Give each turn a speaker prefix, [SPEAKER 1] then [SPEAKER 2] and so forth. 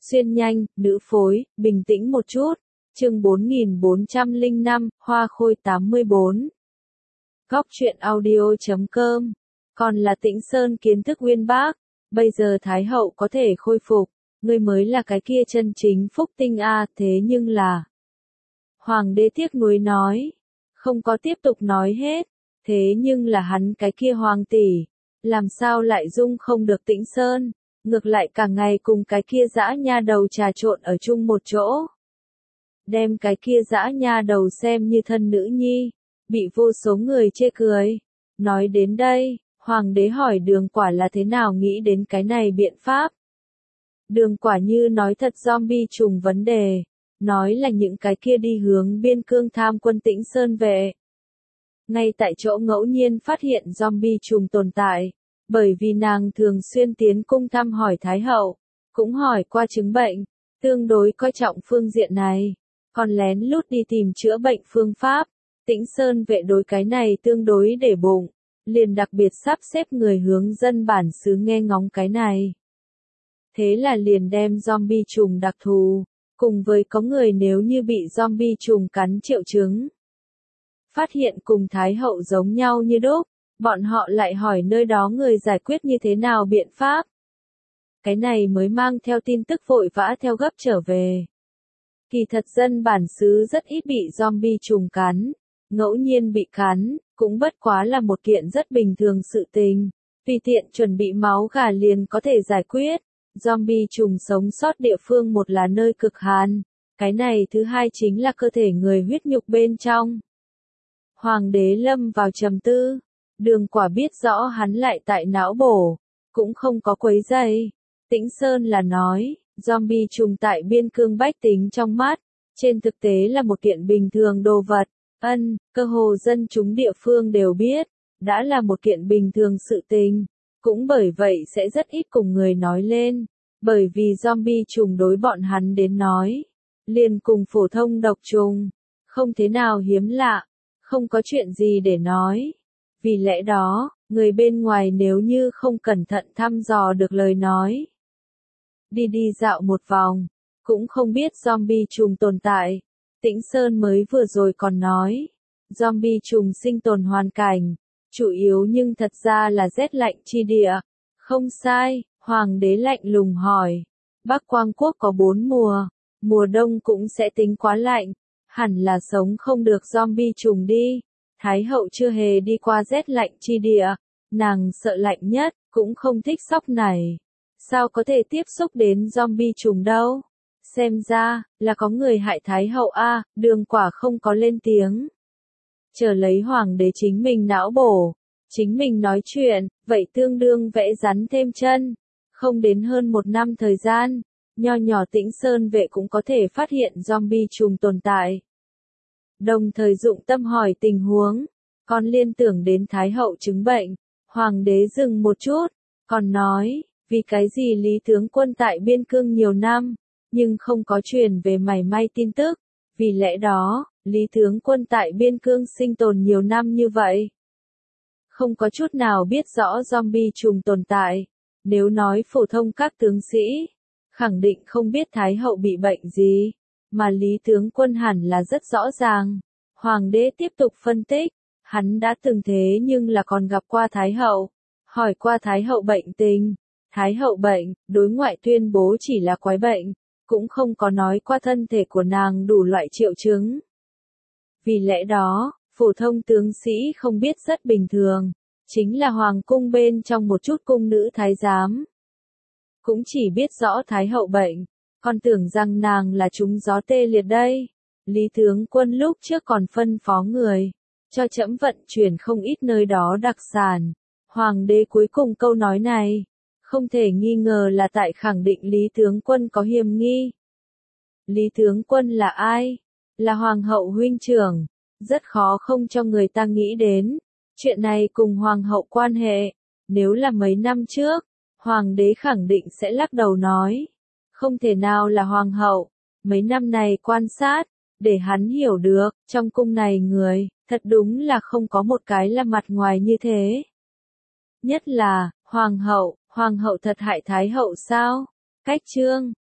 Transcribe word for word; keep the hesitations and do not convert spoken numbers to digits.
[SPEAKER 1] xuyên nhanh, nữ phối, bình tĩnh một chút. Chương bốn nghìn bốn trăm lẻ năm, Hoa Khôi tám mươi bốn. Góc truyện audio chấm com. Còn là Tĩnh Sơn kiến thức uyên bác, bây giờ Thái hậu có thể khôi phục, ngươi mới là cái kia chân chính phúc tinh a, thế nhưng là. Hoàng đế tiếc nuối nói, không có tiếp tục nói hết, thế nhưng là hắn cái kia hoàng tỷ, làm sao lại dung không được Tĩnh Sơn, ngược lại cả ngày cùng cái kia dã nha đầu trà trộn ở chung một chỗ. Đem cái kia dã nha đầu xem như thân nữ nhi, bị vô số người chê cười. Nói đến đây, hoàng đế hỏi Đường Quả là thế nào nghĩ đến cái này biện pháp. Đường Quả như nói thật zombie trùng vấn đề, nói là những cái kia đi hướng biên cương tham quân Tĩnh Sơn vệ. Ngay tại chỗ ngẫu nhiên phát hiện zombie trùng tồn tại, bởi vì nàng thường xuyên tiến cung thăm hỏi Thái hậu, cũng hỏi qua chứng bệnh, tương đối coi trọng phương diện này, còn lén lút đi tìm chữa bệnh phương pháp. Tĩnh Sơn vệ đối cái này tương đối để bụng, liền đặc biệt sắp xếp người hướng dân bản xứ nghe ngóng cái này. Thế là liền đem zombie trùng đặc thù, cùng với có người nếu như bị zombie trùng cắn triệu chứng. Phát hiện cùng Thái hậu giống nhau như đúc, bọn họ lại hỏi nơi đó người giải quyết như thế nào biện pháp. Cái này mới mang theo tin tức vội vã theo gấp trở về. Kỳ thật dân bản xứ rất ít bị zombie trùng cắn, ngẫu nhiên bị cắn, cũng bất quá là một kiện rất bình thường sự tình, tùy tiện chuẩn bị máu gà liền có thể giải quyết. Zombie trùng sống sót địa phương một là nơi cực hàn, cái này thứ hai chính là cơ thể người huyết nhục bên trong. Hoàng đế lâm vào trầm tư, Đường Quả biết rõ hắn lại tại não bổ, cũng không có quấy dày. Tĩnh Sơn là nói, zombie trùng tại biên cương bách tính trong mắt, trên thực tế là một kiện bình thường đồ vật, ân, cơ hồ dân chúng địa phương đều biết, đã là một kiện bình thường sự tình, cũng bởi vậy sẽ rất ít cùng người nói lên, bởi vì zombie trùng đối bọn hắn đến nói, liền cùng phổ thông độc trùng, không thế nào hiếm lạ, không có chuyện gì để nói. Vì lẽ đó, người bên ngoài nếu như không cẩn thận thăm dò được lời nói, đi đi dạo một vòng, cũng không biết zombie trùng tồn tại. Tĩnh Sơn mới vừa rồi còn nói, zombie trùng sinh tồn hoàn cảnh, chủ yếu nhưng thật ra là rét lạnh chi địa. Không sai, hoàng đế lạnh lùng hỏi, Bắc Quang Quốc có bốn mùa, mùa đông cũng sẽ tính quá lạnh, hẳn là sống không được zombie trùng đi. Thái hậu chưa hề đi qua rét lạnh chi địa, nàng sợ lạnh nhất, cũng không thích sóc này. Sao có thể tiếp xúc đến zombie trùng đâu? Xem ra, là có người hại Thái hậu a. Đường Quả không có lên tiếng. Chờ lấy hoàng đế chính mình não bổ, chính mình nói chuyện, vậy tương đương vẽ rắn thêm chân. Không đến hơn một năm thời gian, nho nhỏ Tĩnh Sơn vệ cũng có thể phát hiện zombie trùng tồn tại. Đồng thời dụng tâm hỏi tình huống, còn liên tưởng đến Thái hậu chứng bệnh, hoàng đế dừng một chút, còn nói, vì cái gì Lý tướng quân tại biên cương nhiều năm, nhưng không có truyền về mảy may tin tức, vì lẽ đó, Lý tướng quân tại biên cương sinh tồn nhiều năm như vậy, không có chút nào biết rõ zombie trùng tồn tại. Nếu nói phổ thông các tướng sĩ, khẳng định không biết Thái hậu bị bệnh gì, mà Lý tướng quân hẳn là rất rõ ràng. Hoàng đế tiếp tục phân tích, hắn đã từng thế nhưng là còn gặp qua Thái hậu, hỏi qua Thái hậu bệnh tình. Thái hậu bệnh, đối ngoại tuyên bố chỉ là quái bệnh, cũng không có nói qua thân thể của nàng đủ loại triệu chứng. Vì lẽ đó, phổ thông tướng sĩ không biết rất bình thường, chính là hoàng cung bên trong một chút cung nữ thái giám. Cũng chỉ biết rõ Thái hậu bệnh, còn tưởng rằng nàng là trúng gió tê liệt đây. Lý tướng quân lúc trước còn phân phó người, cho trẫm vận chuyển không ít nơi đó đặc sản. Hoàng đế cuối cùng câu nói này, không thể nghi ngờ là tại khẳng định Lý tướng quân có hiềm nghi. Lý tướng quân là ai? Là hoàng hậu huynh trưởng, rất khó không cho người ta nghĩ đến. Chuyện này cùng hoàng hậu quan hệ, nếu là mấy năm trước, hoàng đế khẳng định sẽ lắc đầu nói, không thể nào là hoàng hậu. Mấy năm này quan sát, để hắn hiểu được, trong cung này người, thật đúng là không có một cái là mặt ngoài như thế. Nhất là, hoàng hậu, hoàng hậu thật hại Thái hậu sao? Cách chương